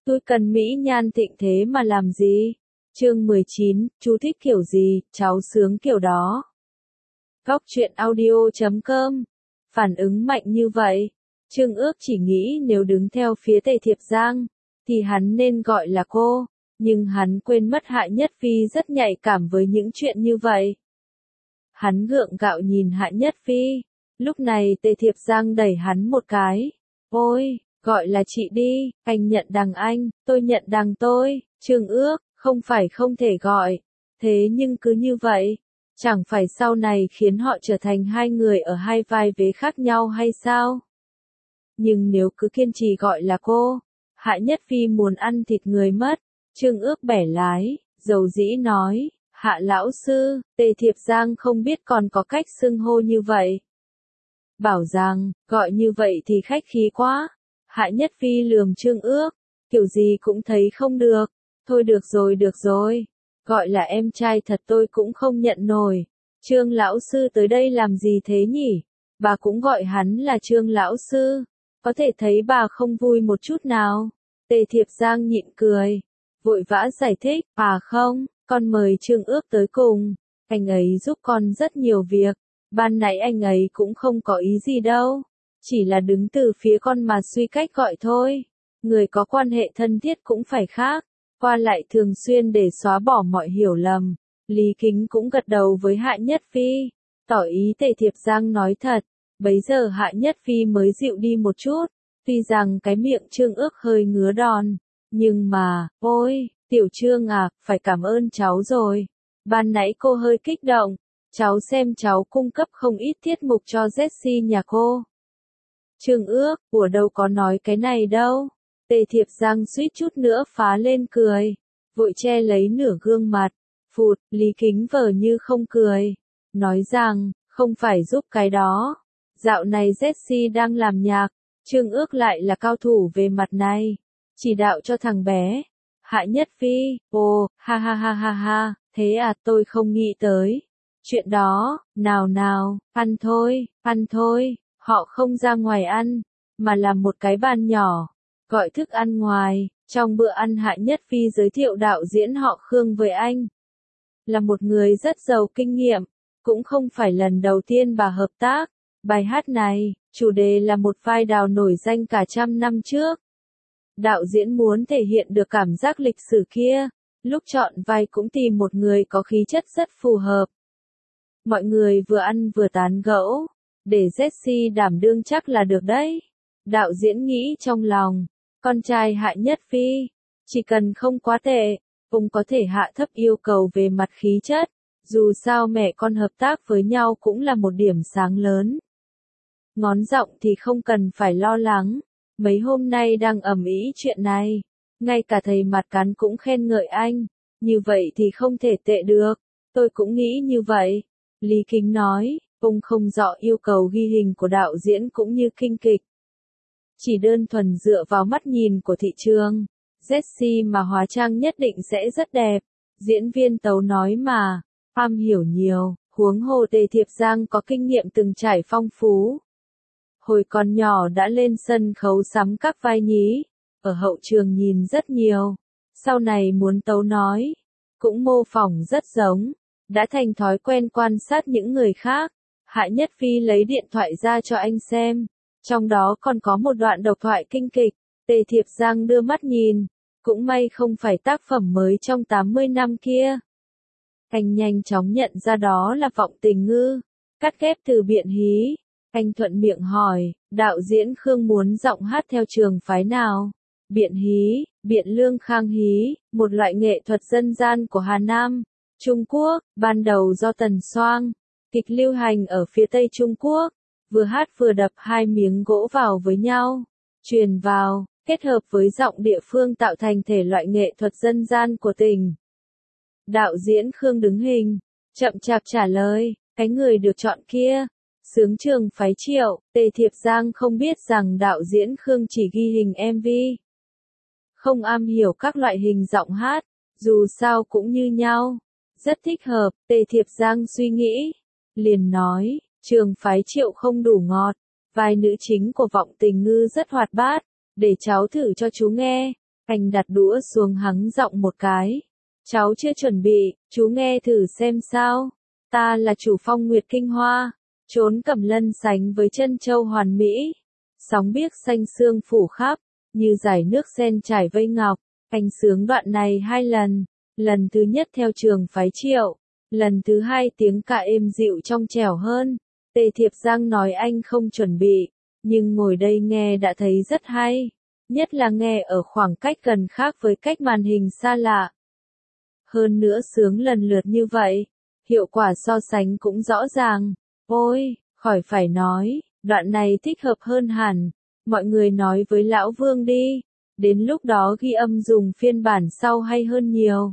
Tôi cần mỹ nhan thịnh thế mà làm gì? Chương 19, chú thích kiểu gì, cháu sướng kiểu đó. Góc truyện audio.com. Phản ứng mạnh như vậy. Trương Ước chỉ nghĩ nếu đứng theo phía Tề Thiệp Giang, thì hắn nên gọi là cô, nhưng hắn quên mất Hạ Nhất Phi rất nhạy cảm với những chuyện như vậy. Hắn gượng gạo nhìn Hạ Nhất Phi, lúc này Tề Thiệp Giang đẩy hắn một cái. Ôi, gọi là chị đi, anh nhận đằng anh, tôi nhận đằng tôi, Trương Ước, không phải không thể gọi, thế nhưng cứ như vậy, chẳng phải sau này khiến họ trở thành hai người ở hai vai vế khác nhau hay sao? Nhưng nếu cứ kiên trì gọi là cô, Hạ Nhất Phi muốn ăn thịt người mất. Trương Ước bẻ lái, dầu dĩ nói, Hạ lão sư, Tề Thiệp Giang không biết còn có cách xưng hô như vậy. Bảo rằng, gọi như vậy thì khách khí quá. Hạ Nhất Phi lườm Trương Ước, kiểu gì cũng thấy không được. Thôi được rồi. Gọi là em trai thật tôi cũng không nhận nổi. Trương lão sư tới đây làm gì thế nhỉ? Bà cũng gọi hắn là Trương lão sư. Có thể thấy bà không vui một chút nào. Tề Thiệp Giang nhịn cười, vội vã giải thích, không, con mời Trương Ước tới cùng. Anh ấy giúp con rất nhiều việc. Ban nãy anh ấy cũng không có ý gì đâu. Chỉ là đứng từ phía con mà suy cách gọi thôi. Người có quan hệ thân thiết cũng phải khác. Qua lại thường xuyên để xóa bỏ mọi hiểu lầm. Lý Kính cũng gật đầu với Hạ Nhất Phi, tỏ ý Tề Thiệp Giang nói thật. Bấy giờ Hạ Nhất Phi mới dịu đi một chút. Tuy rằng cái miệng Trương Ước hơi ngứa đòn. Nhưng mà, ôi, tiểu Trương à, phải cảm ơn cháu rồi. Ban nãy cô hơi kích động. Cháu xem cháu cung cấp không ít tiết mục cho Jessie nhà cô. Trương Ước, của đâu có nói cái này đâu. Tề Thiệp Giang suýt chút nữa phá lên cười. Vội che lấy nửa gương mặt. Phụt, Lý Kính vờ như không cười. Nói rằng, không phải giúp cái đó. Dạo này Jessie đang làm nhạc. Trương Ước lại là cao thủ về mặt này. Chỉ đạo cho thằng bé. Hạ Nhất Phi, ha, thế à, tôi không nghĩ tới. Chuyện đó, nào, ăn thôi, họ không ra ngoài ăn, mà làm một cái bàn nhỏ, gọi thức ăn ngoài. Trong bữa ăn Hạ Nhất Phi giới thiệu đạo diễn họ Khương với anh. Là một người rất giàu kinh nghiệm, cũng không phải lần đầu tiên bà hợp tác. Bài hát này, chủ đề là một vai đào nổi danh cả trăm năm trước. Đạo diễn muốn thể hiện được cảm giác lịch sử kia, lúc chọn vai cũng tìm một người có khí chất rất phù hợp. Mọi người vừa ăn vừa tán gẫu, để Jessie đảm đương chắc là được đấy. Đạo diễn nghĩ trong lòng, con trai Hạ Nhất Phi, chỉ cần không quá tệ, cũng có thể hạ thấp yêu cầu về mặt khí chất, dù sao mẹ con hợp tác với nhau cũng là một điểm sáng lớn. Ngón giọng thì không cần phải lo lắng, mấy hôm nay đang ầm ĩ chuyện này, ngay cả thầy Mặt Cán cũng khen ngợi anh, như vậy thì không thể tệ được, tôi cũng nghĩ như vậy. Lý Kính nói, ông không rõ yêu cầu ghi hình của đạo diễn cũng như kinh kịch. Chỉ đơn thuần dựa vào mắt nhìn của thị trường, Jessie mà hóa trang nhất định sẽ rất đẹp. Diễn viên Tấu nói mà, am hiểu nhiều, huống hồ Tề Thiệp Giang có kinh nghiệm từng trải phong phú. Hồi còn nhỏ đã lên sân khấu sắm các vai nhí, ở hậu trường nhìn rất nhiều. Sau này muốn Tấu nói, cũng mô phỏng rất giống. Đã thành thói quen quan sát những người khác. Hạ Nhất Phi lấy điện thoại ra cho anh xem. Trong đó còn có một đoạn độc thoại kinh kịch. Tề Thiệp Giang đưa mắt nhìn. Cũng may không phải tác phẩm mới trong 80 năm kia. Anh nhanh chóng nhận ra đó là Vọng Tình Ngư. Cắt ghép từ Biện Hí. Anh thuận miệng hỏi, đạo diễn Khương muốn giọng hát theo trường phái nào? Biện Hí, Biện Lương Khang Hí, một loại nghệ thuật dân gian của Hà Nam, Trung Quốc, ban đầu do Tần Soang, kịch lưu hành ở phía Tây Trung Quốc, vừa hát vừa đập hai miếng gỗ vào với nhau, truyền vào, kết hợp với giọng địa phương tạo thành thể loại nghệ thuật dân gian của tỉnh. Đạo diễn Khương đứng hình, chậm chạp trả lời, cái người được chọn kia, xướng trường phái Triệu. Tề Thiệp Giang không biết rằng đạo diễn Khương chỉ ghi hình MV. Không am hiểu các loại hình giọng hát, dù sao cũng như nhau. Rất thích hợp, Tề Thiệp Giang suy nghĩ. Liền nói, trường phái Triệu không đủ ngọt. Vai nữ chính của Vọng Tình Ngư rất hoạt bát. Để cháu thử cho chú nghe. Anh đặt đũa xuống hắng giọng một cái. Cháu chưa chuẩn bị, chú nghe thử xem sao. Ta là chủ Phong Nguyệt Kinh Hoa, trốn Cẩm Lân sánh với chân châu hoàn mỹ. Sóng biếc xanh sương phủ khắp, như dải nước sen trải vây ngọc. Anh sướng đoạn này 2 lần. Lần thứ nhất theo trường phái Triệu, lần thứ 2 tiếng ca êm dịu trong trẻo hơn. Tề Thiệp Giang nói anh không chuẩn bị, nhưng ngồi đây nghe đã thấy rất hay. Nhất là nghe ở khoảng cách gần khác với cách màn hình xa lạ. Hơn nữa sướng lần lượt như vậy, hiệu quả so sánh cũng rõ ràng. Ôi, khỏi phải nói, đoạn này thích hợp hơn hẳn. Mọi người nói với Lão Vương đi, đến lúc đó ghi âm dùng phiên bản sau hay hơn nhiều.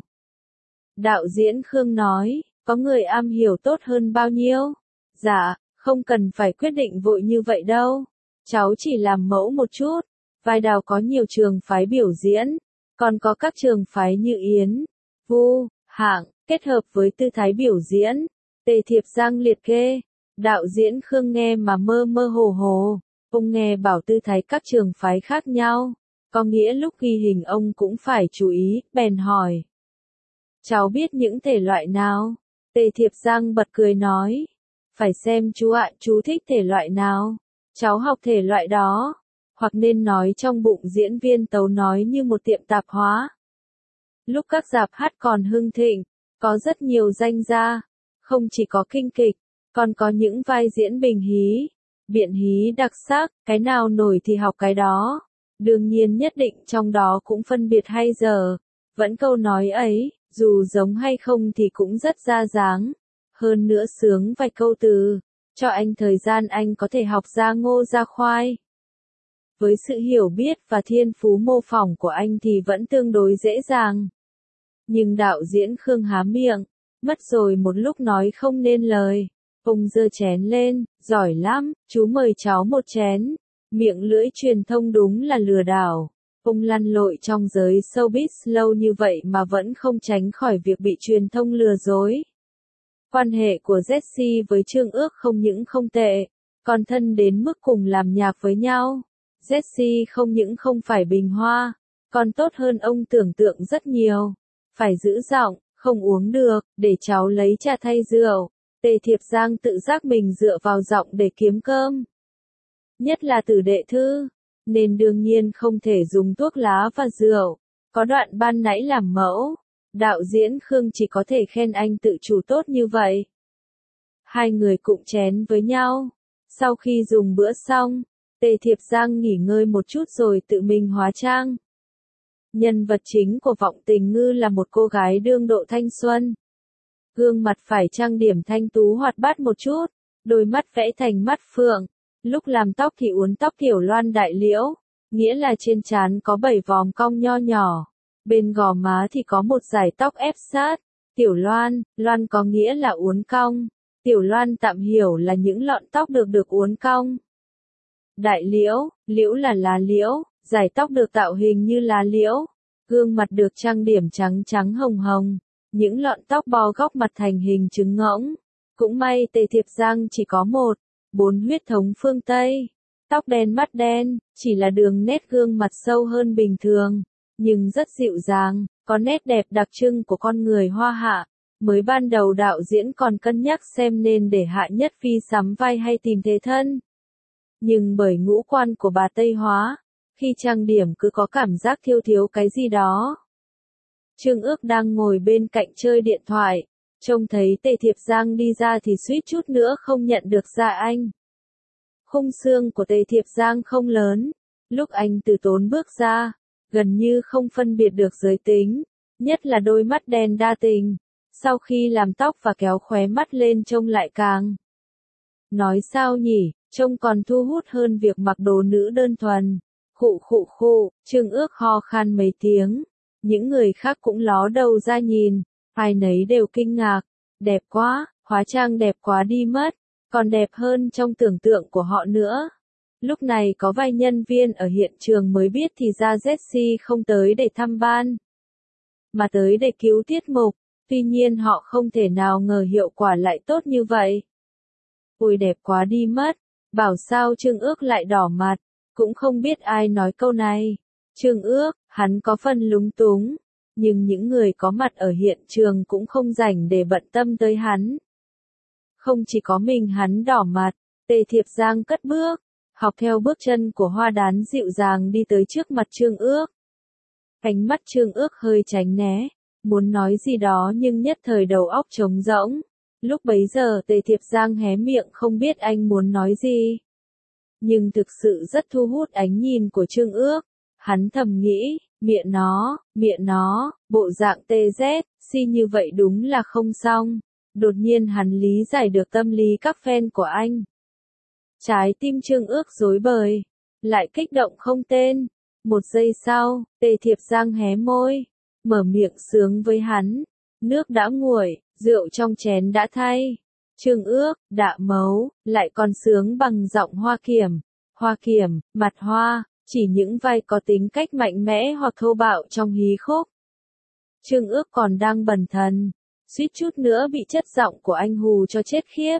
Đạo diễn Khương nói, có người am hiểu tốt hơn bao nhiêu? Dạ, không cần phải quyết định vội như vậy đâu. Cháu chỉ làm mẫu một chút. Vai Đào có nhiều trường phái biểu diễn, còn có các trường phái như Yến, Vu, Hạng, kết hợp với tư thái biểu diễn. Tề Thiệp Giang liệt kê. Đạo diễn Khương nghe mà mơ mơ hồ hồ. Ông nghe bảo tư thái các trường phái khác nhau, có nghĩa lúc ghi hình ông cũng phải chú ý, bèn hỏi. Cháu biết những thể loại nào? Tề Thiệp Giang bật cười nói. Phải xem chú ạ, chú thích thể loại nào? Cháu học thể loại đó. Hoặc nên nói trong bụng diễn viên tấu nói như một tiệm tạp hóa. Lúc các rạp hát còn hưng thịnh, có rất nhiều danh gia, không chỉ có kinh kịch, còn có những vai diễn bình hí, biện hí đặc sắc, cái nào nổi thì học cái đó. Đương nhiên nhất định trong đó cũng phân biệt hay dở. Vẫn câu nói ấy, dù giống hay không thì cũng rất ra dáng. Hơn nữa sướng vài câu từ, cho anh thời gian anh có thể học ra ngô ra khoai. Với sự hiểu biết và thiên phú mô phỏng của anh thì vẫn tương đối dễ dàng. Nhưng đạo diễn Khương há miệng, mất rồi một lúc nói không nên lời. Ông giơ chén lên, giỏi lắm, chú mời cháu một chén. Miệng lưỡi truyền thông đúng là lừa đảo. Ông lăn lội trong giới showbiz lâu như vậy mà vẫn không tránh khỏi việc bị truyền thông lừa dối. Quan hệ của Jessie với Trương Ước không những không tệ, còn thân đến mức cùng làm nhạc với nhau. Jessie không những không phải bình hoa, còn tốt hơn ông tưởng tượng rất nhiều. Phải giữ giọng, không uống được, để cháu lấy trà thay rượu. Tề Thiệp Giang tự giác mình dựa vào giọng để kiếm cơm. Nhất là Tử Đệ Thư, nên đương nhiên không thể dùng thuốc lá và rượu. Có đoạn ban nãy làm mẫu, đạo diễn Khương chỉ có thể khen anh tự chủ tốt như vậy. Hai người cụng chén với nhau. Sau khi dùng bữa xong, Tề Thiệp Giang nghỉ ngơi một chút rồi tự mình hóa trang. Nhân vật chính của Vọng Tình Ngư là một cô gái đương độ thanh xuân. Gương mặt phải trang điểm thanh tú hoạt bát một chút, đôi mắt vẽ thành mắt phượng. Lúc làm tóc thì uốn tóc Tiểu Loan đại liễu, nghĩa là trên trán có 7 vòm cong nho nhỏ. Bên gò má thì có một dải tóc ép sát. Tiểu Loan, Loan có nghĩa là uốn cong. Tiểu Loan tạm hiểu là những lọn tóc được uốn cong. Đại liễu, liễu là lá liễu, dải tóc được tạo hình như lá liễu. Gương mặt được trang điểm trắng trắng hồng hồng. Những lọn tóc bò góc mặt thành hình trứng ngỗng. Cũng may Tề Thiệp Giang chỉ có 4 huyết thống phương Tây. Tóc đen mắt đen, chỉ là đường nét gương mặt sâu hơn bình thường. Nhưng rất dịu dàng, có nét đẹp đặc trưng của con người Hoa Hạ. Mới ban đầu đạo diễn còn cân nhắc xem nên để Hạ Nhất Phi sắm vai hay tìm thế thân. Nhưng bởi ngũ quan của bà Tây Hóa, khi trang điểm cứ có cảm giác thiếu cái gì đó. Trương Ước đang ngồi bên cạnh chơi điện thoại, trông thấy Tề Thiệp Giang đi ra thì suýt chút nữa không nhận được ra anh. Khung xương của Tề Thiệp Giang không lớn, lúc anh từ tốn bước ra, gần như không phân biệt được giới tính, nhất là đôi mắt đen đa tình. Sau khi làm tóc và kéo khóe mắt lên trông lại càng. Nói sao nhỉ, trông còn thu hút hơn việc mặc đồ nữ đơn thuần. Khụ, Trương Ước ho khan mấy tiếng. Những người khác cũng ló đầu ra nhìn, ai nấy đều kinh ngạc. Đẹp quá, hóa trang đẹp quá đi mất, còn đẹp hơn trong tưởng tượng của họ nữa. Lúc này có vài nhân viên ở hiện trường mới biết thì ra Jessie không tới để thăm ban, mà tới để cứu tiết mục. Tuy nhiên họ không thể nào ngờ hiệu quả lại tốt như vậy. Ôi đẹp quá đi mất, bảo sao Trương Ước lại đỏ mặt, cũng không biết ai nói câu này. Trương Ước, Hắn có phần lúng túng, nhưng những người có mặt ở hiện trường cũng không rảnh để bận tâm tới hắn. Không chỉ có mình hắn đỏ mặt, Tề Thiệp Giang cất bước, học theo bước chân của Hoa Đán dịu dàng đi tới trước mặt Trương Ước. Ánh mắt Trương Ước hơi tránh né, muốn nói gì đó nhưng nhất thời đầu óc trống rỗng. Lúc bấy giờ Tề Thiệp Giang hé miệng không biết anh muốn nói gì. Nhưng thực sự rất thu hút ánh nhìn của Trương Ước. Hắn thầm nghĩ, miệng nó, bộ dạng TZ, si như vậy đúng là không xong. Đột nhiên hắn lý giải được tâm lý các fan của anh. Trái tim Trương Ước rối bời, lại kích động không tên. Một giây sau, Tề Thiệp Giang hé môi, mở miệng sướng với hắn. Nước đã nguội, rượu trong chén đã thay. Trương Ước, đạ mấu, lại còn sướng bằng giọng Hoa Kiểm, mặt hoa, chỉ những vai có tính cách mạnh mẽ hoặc thô bạo trong hí khúc. Trương Ước còn đang bần thần, suýt chút nữa bị chất giọng của anh hù cho chết khiếp.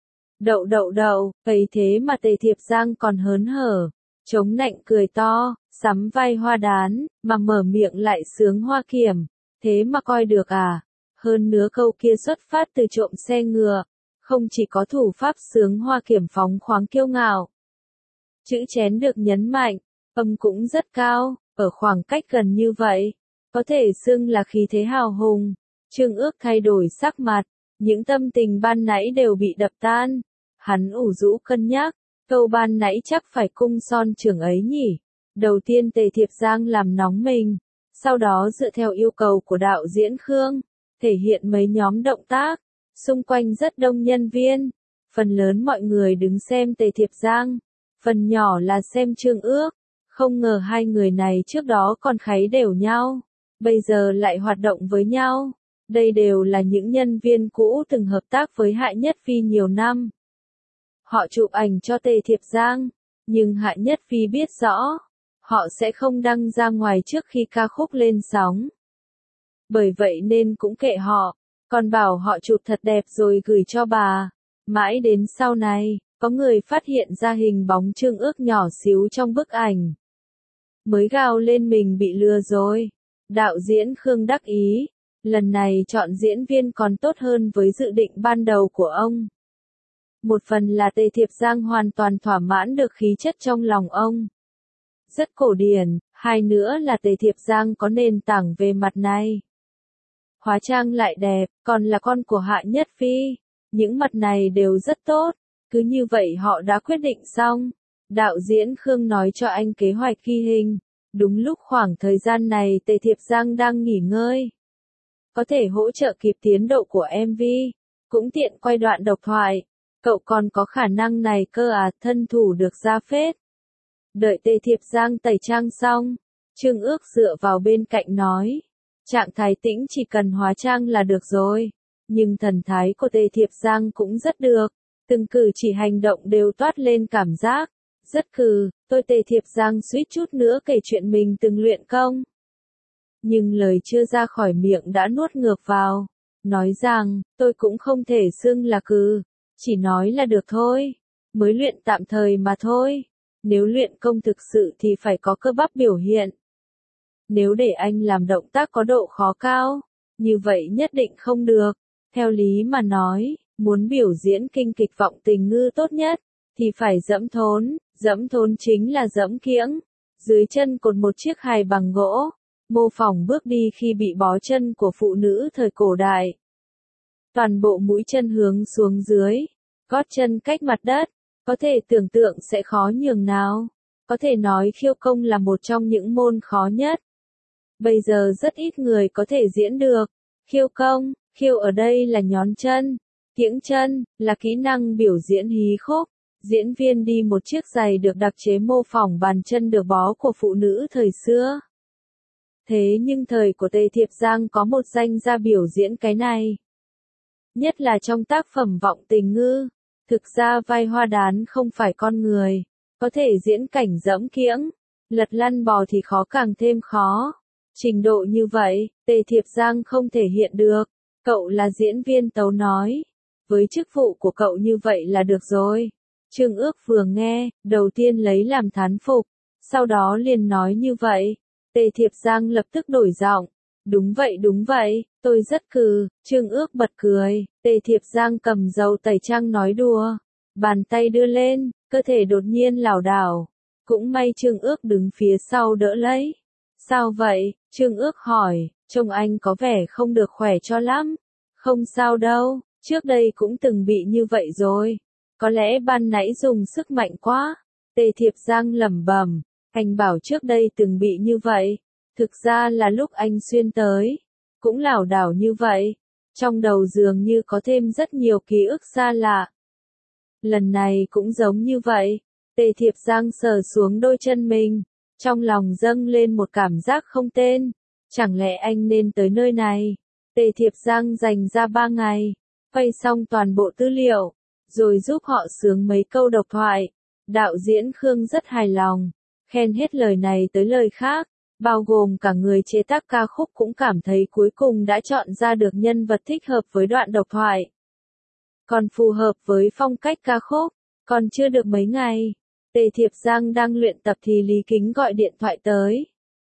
Đậu, ấy thế mà Tề Thiệp Giang còn hớn hở, chống nạnh cười to, sắm vai Hoa Đán, mà mở miệng lại sướng Hoa Kiểm, thế mà coi được à? Hơn nữa câu kia xuất phát từ trộm xe ngựa, không chỉ có thủ pháp sướng Hoa Kiểm phóng khoáng kiêu ngạo. Chữ chén được nhấn mạnh, âm cũng rất cao, ở khoảng cách gần như vậy, có thể xưng là khí thế hào hùng. Trương Ước thay đổi sắc mặt, những tâm tình ban nãy đều bị đập tan. Hắn ủ rũ cân nhắc, câu ban nãy chắc phải cung son trưởng ấy nhỉ. Đầu tiên Tề Thiệp Giang làm nóng mình, sau đó dựa theo yêu cầu của đạo diễn Khương, thể hiện mấy nhóm động tác, xung quanh rất đông nhân viên. Phần lớn mọi người đứng xem Tề Thiệp Giang, phần nhỏ là xem Trương Ước. Không ngờ hai người này trước đó còn kháy đều nhau, bây giờ lại hoạt động với nhau. Đây đều là những nhân viên cũ từng hợp tác với Hạ Nhất Phi nhiều năm. Họ chụp ảnh cho Tề Thiệp Giang, nhưng Hạ Nhất Phi biết rõ, họ sẽ không đăng ra ngoài trước khi ca khúc lên sóng. Bởi vậy nên cũng kệ họ, còn bảo họ chụp thật đẹp rồi gửi cho bà. Mãi đến sau này, có người phát hiện ra hình bóng Trương Ước nhỏ xíu trong bức ảnh. Mới gào lên mình bị lừa rồi. Đạo diễn Khương đắc ý, lần này chọn diễn viên còn tốt hơn với dự định ban đầu của ông. Một phần là Tề Thiệp Giang hoàn toàn thỏa mãn được khí chất trong lòng ông. Rất cổ điển, hai nữa là Tề Thiệp Giang có nền tảng về mặt này. Hóa trang lại đẹp, còn là con của Hạ Nhất Phi. Những mặt này đều rất tốt, cứ như vậy họ đã quyết định xong. Đạo diễn Khương nói cho anh kế hoạch ghi hình. Đúng lúc khoảng thời gian này Tề Thiệp Giang đang nghỉ ngơi. Có thể hỗ trợ kịp tiến độ của MV, cũng tiện quay đoạn độc thoại. Cậu còn có khả năng này cơ à, thân thủ được ra phết. Đợi Tề Thiệp Giang tẩy trang xong, Trương Ước dựa vào bên cạnh nói. Trạng thái tĩnh chỉ cần hóa trang là được rồi. Nhưng thần thái của Tề Thiệp Giang cũng rất được. Từng cử chỉ hành động đều toát lên cảm giác. Rất tôi Tề Thiệp Giang suýt chút nữa kể chuyện mình từng luyện công. Nhưng lời chưa ra khỏi miệng đã nuốt ngược vào. Nói rằng, tôi cũng không thể xưng là chỉ nói là được thôi. Mới luyện tạm thời mà thôi. Nếu luyện công thực sự thì phải có cơ bắp biểu hiện. Nếu để anh làm động tác có độ khó cao, như vậy nhất định không được. Theo lý mà nói, muốn biểu diễn kinh kịch vọng tình ngư tốt nhất, thì phải dẫm thốn chính là dẫm kiễng. Dưới chân cột một chiếc hài bằng gỗ, mô phỏng bước đi khi bị bó chân của phụ nữ thời cổ đại. Toàn bộ mũi chân hướng xuống dưới, gót chân cách mặt đất, có thể tưởng tượng sẽ khó nhường nào. Có thể nói khiêu công là một trong những môn khó nhất. Bây giờ rất ít người có thể diễn được. Khiêu ở đây là nhón chân, kiễng chân, là kỹ năng biểu diễn hí khúc. Diễn viên đi một chiếc giày được đặc chế mô phỏng bàn chân được bó của phụ nữ thời xưa. Thế nhưng thời của Tề Thiệp Giang có một danh gia biểu diễn cái này. Nhất là trong tác phẩm Vọng Tình Ngư. Thực ra vai Hoa Đán không phải con người, có thể diễn cảnh dẫm kiễng, lật lăn bò thì khó càng thêm khó. Trình độ như vậy, Tề Thiệp Giang không thể hiện được. Cậu là diễn viên tấu nói. Với chức vụ của cậu như vậy là được rồi. Trương Ước vừa nghe, đầu tiên lấy làm thán phục, sau đó liền nói như vậy. Tề Thiệp Giang lập tức đổi giọng. Đúng vậy, tôi rất cừ, Trương Ước bật cười, Tề Thiệp Giang cầm dầu tẩy trang nói đùa. Bàn tay đưa lên, cơ thể đột nhiên lảo đảo. Cũng may Trương Ước đứng phía sau đỡ lấy. Sao vậy? Trương Ước hỏi, trông anh có vẻ không được khỏe cho lắm. Không sao đâu, trước đây cũng từng bị như vậy rồi. Có lẽ ban nãy dùng sức mạnh quá. Tề Thiệp Giang lẩm bẩm, anh bảo trước đây từng bị như vậy. Thực ra là lúc anh xuyên tới, cũng lảo đảo như vậy. Trong đầu dường như có thêm rất nhiều ký ức xa lạ. Lần này cũng giống như vậy. Tề Thiệp Giang sờ xuống đôi chân mình, trong lòng dâng lên một cảm giác không tên. Chẳng lẽ anh nên tới nơi này? Tề Thiệp Giang dành ra 3 ngày, vay xong toàn bộ tư liệu, rồi giúp họ sướng mấy câu độc thoại. Đạo diễn Khương rất hài lòng, khen hết lời này tới lời khác, bao gồm cả người chế tác ca khúc cũng cảm thấy cuối cùng đã chọn ra được nhân vật thích hợp với đoạn độc thoại. Còn phù hợp với phong cách ca khúc. Còn chưa được mấy ngày, Tề Thiệp Giang đang luyện tập thì Lý Kính gọi điện thoại tới.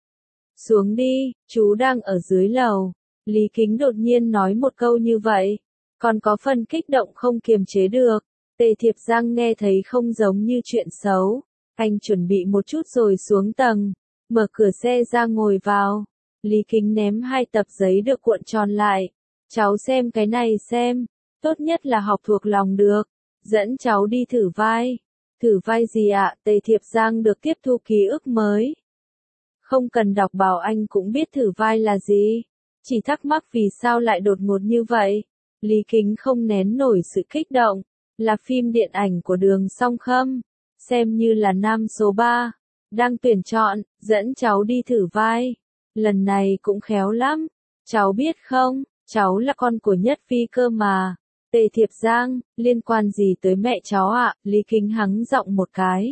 Xuống đi, chú đang ở dưới lầu. Lý Kính đột nhiên nói một câu như vậy, còn có phần kích động không kiềm chế được. Tề Thiệp Giang nghe thấy không giống như chuyện xấu. Anh chuẩn bị một chút rồi xuống tầng, mở cửa xe ra ngồi vào. Lý Kính ném 2 tập giấy được cuộn tròn lại. Cháu xem cái này xem, tốt nhất là học thuộc lòng được. Dẫn cháu đi thử vai. Thử vai gì ạ? Tề Thiệp Giang được tiếp thu ký ức mới. Không cần đọc bảo anh cũng biết thử vai là gì. Chỉ thắc mắc vì sao lại đột ngột như vậy. Lý Kính không nén nổi sự kích động. Là phim điện ảnh của Đường Song Khâm. Xem như là nam số 3. Đang tuyển chọn, dẫn cháu đi thử vai. Lần này cũng khéo lắm. Cháu biết không, cháu là con của Nhất Phi cơ mà. Tề Thiệp Giang, liên quan gì tới mẹ cháu ạ? Lý Kính hắng giọng một cái.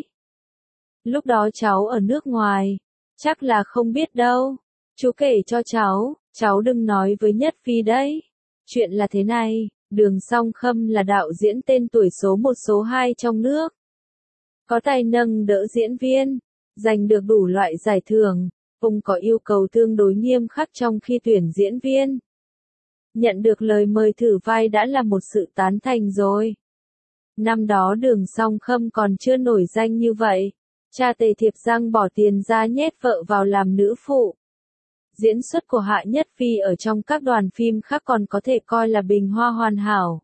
Lúc đó cháu ở nước ngoài. Chắc là không biết đâu. Chú kể cho cháu đừng nói với Nhất Phi đấy. Chuyện là thế này, Đường Song Khâm là đạo diễn tên tuổi số 1 số 2 trong nước. Có tài nâng đỡ diễn viên, giành được đủ loại giải thưởng. Ông có yêu cầu tương đối nghiêm khắc trong khi tuyển diễn viên. Nhận được lời mời thử vai đã là một sự tán thành rồi. Năm đó Đường Song Khâm còn chưa nổi danh như vậy. Cha Tề Thiệp Giang bỏ tiền ra nhét vợ vào làm nữ phụ. Diễn xuất của Hạ Nhất Phi ở trong các đoàn phim khác còn có thể coi là bình hoa hoàn hảo.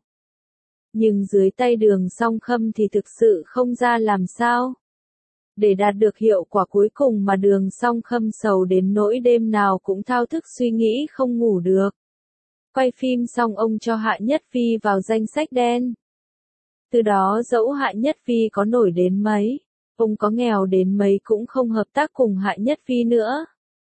Nhưng dưới tay Đường Song Khâm thì thực sự không ra làm sao. Để đạt được hiệu quả cuối cùng mà Đường Song Khâm sầu đến nỗi đêm nào cũng thao thức suy nghĩ không ngủ được. Quay phim xong ông cho Hạ Nhất Phi vào danh sách đen. Từ đó dẫu Hạ Nhất Phi có nổi đến mấy, ông có nghèo đến mấy cũng không hợp tác cùng Hạ Nhất Phi nữa.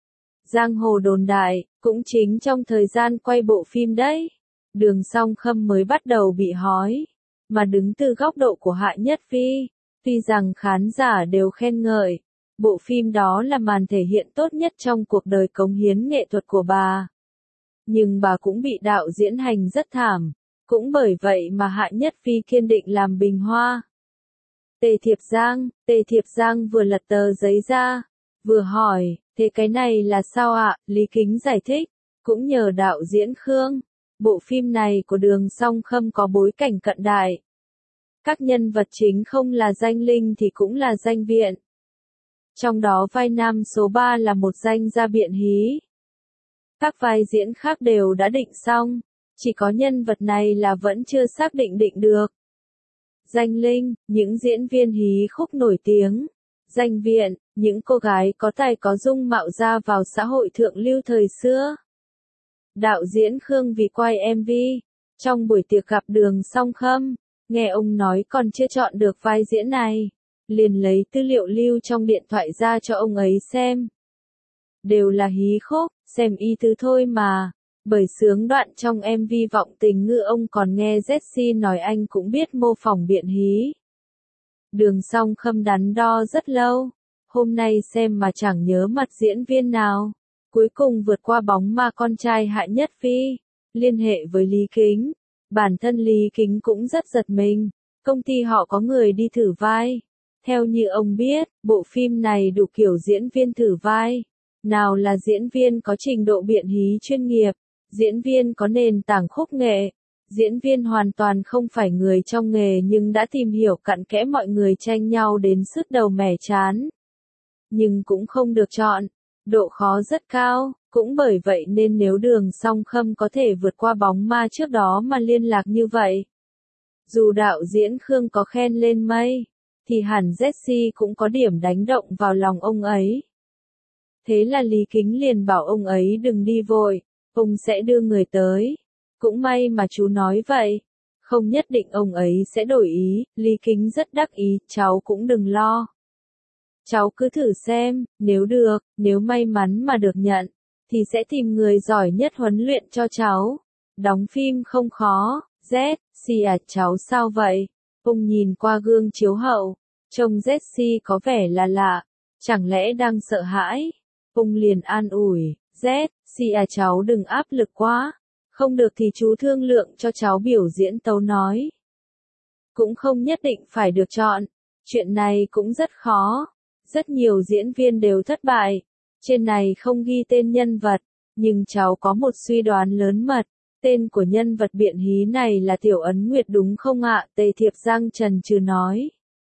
Giang hồ đồn đại, cũng chính trong thời gian quay bộ phim đấy, Đường Song Khâm mới bắt đầu bị hói. Mà đứng từ góc độ của Hạ Nhất Phi, tuy rằng khán giả đều khen ngợi, bộ phim đó là màn thể hiện tốt nhất trong cuộc đời cống hiến nghệ thuật của bà. Nhưng bà cũng bị đạo diễn hành rất thảm, cũng bởi vậy mà Hạ Nhất Phi kiên định làm bình hoa. Tề Thiệp Giang vừa lật tờ giấy ra, vừa hỏi, thế cái này là sao ạ? Lý Kính giải thích, cũng nhờ đạo diễn Khương, bộ phim này của Đường Song Khâm có bối cảnh cận đại. Các nhân vật chính không là danh linh thì cũng là danh viện. Trong đó vai nam số 3 là một danh gia biện hí. Các vai diễn khác đều đã định xong, chỉ có nhân vật này là vẫn chưa xác định được. Danh linh, những diễn viên hí khúc nổi tiếng. Danh viện, những cô gái có tài có dung mạo ra vào xã hội thượng lưu thời xưa. Đạo diễn Khương vì quay MV, trong buổi tiệc gặp Đường Song Khâm, nghe ông nói còn chưa chọn được vai diễn này, liền lấy tư liệu lưu trong điện thoại ra cho ông ấy xem. Đều là hí khúc, xem ý tứ thôi mà. Bởi sướng đoạn trong MV Vọng Tình Ngư ông còn nghe Jessie nói anh cũng biết mô phỏng biện hí. Đường Song Khâm đắn đo rất lâu, hôm nay xem mà chẳng nhớ mặt diễn viên nào. Cuối cùng vượt qua bóng ma con trai Hạ Nhất Phi, liên hệ với Lý Kính. Bản thân Lý Kính cũng rất giật mình, công ty họ có người đi thử vai. Theo như ông biết, bộ phim này đủ kiểu diễn viên thử vai. Nào là diễn viên có trình độ biện hí chuyên nghiệp, diễn viên có nền tảng khúc nghệ, diễn viên hoàn toàn không phải người trong nghề nhưng đã tìm hiểu cặn kẽ mọi người tranh nhau đến sứt đầu mẻ trán. Nhưng cũng không được chọn, độ khó rất cao, cũng bởi vậy nên nếu Đường Song Khâm có thể vượt qua bóng ma trước đó mà liên lạc như vậy. Dù đạo diễn Khương có khen lên mây, thì hẳn Jessie cũng có điểm đánh động vào lòng ông ấy. Thế là Lý Kính liền bảo ông ấy đừng đi vội, ông sẽ đưa người tới. Cũng may mà chú nói vậy, không nhất định ông ấy sẽ đổi ý, Lý Kính rất đắc ý, cháu cũng đừng lo. Cháu cứ thử xem, nếu được, nếu may mắn mà được nhận, thì sẽ tìm người giỏi nhất huấn luyện cho cháu. Đóng phim không khó, Jessie cháu sao vậy? Ông nhìn qua gương chiếu hậu, trông Jessie có vẻ là lạ, chẳng lẽ đang sợ hãi? Ông liền an ủi, Jessie cháu đừng áp lực quá, không được thì chú thương lượng cho cháu biểu diễn tấu nói. Cũng không nhất định phải được chọn, chuyện này cũng rất khó. Rất nhiều diễn viên đều thất bại. Trên này không ghi tên nhân vật, nhưng cháu có một suy đoán lớn mật. Tên của nhân vật biện hí này là Tiểu Ấn Nguyệt đúng không ạ? Tề Thiệp Giang trần trừ nói.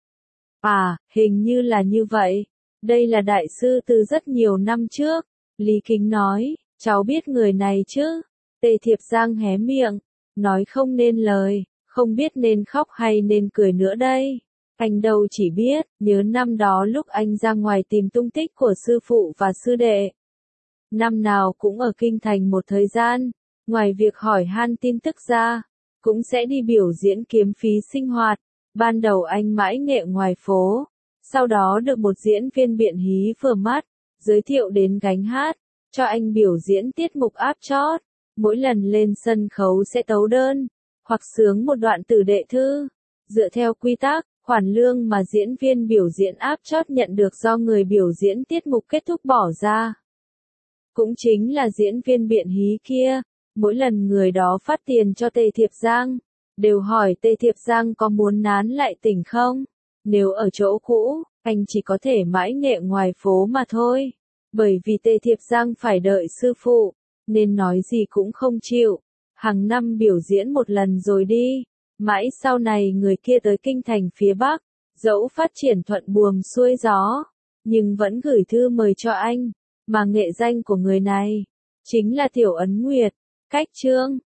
À, hình như là như vậy. Đây là đại sư từ rất nhiều năm trước. Lý Kính nói, cháu biết người này chứ? Tề Thiệp Giang hé miệng, nói không nên lời, không biết nên khóc hay nên cười nữa đây. Anh đâu chỉ biết, nhớ năm đó lúc anh ra ngoài tìm tung tích của sư phụ và sư đệ. Năm nào cũng ở kinh thành một thời gian, ngoài việc hỏi han tin tức ra, cũng sẽ đi biểu diễn kiếm phí sinh hoạt. Ban đầu anh mãi nghệ ngoài phố, sau đó được một diễn viên biện hí vừa mắt, giới thiệu đến gánh hát, cho anh biểu diễn tiết mục áp chót. Mỗi lần lên sân khấu sẽ tấu đơn, hoặc sướng một đoạn từ đệ thư. Dựa theo quy tắc, khoản lương mà diễn viên biểu diễn áp chót nhận được do người biểu diễn tiết mục kết thúc bỏ ra. Cũng chính là diễn viên biện hí kia, mỗi lần người đó phát tiền cho Tề Thiệp Giang, đều hỏi Tề Thiệp Giang có muốn nán lại tỉnh không? Nếu ở chỗ cũ, anh chỉ có thể mãi nghệ ngoài phố mà thôi. Bởi vì Tề Thiệp Giang phải đợi sư phụ, nên nói gì cũng không chịu. Hàng năm biểu diễn một lần rồi đi. Mãi sau này người kia tới kinh thành phía Bắc, dẫu phát triển thuận buồm xuôi gió, nhưng vẫn gửi thư mời cho anh, mà nghệ danh của người này chính là Tiểu Ấn Nguyệt. Cách chương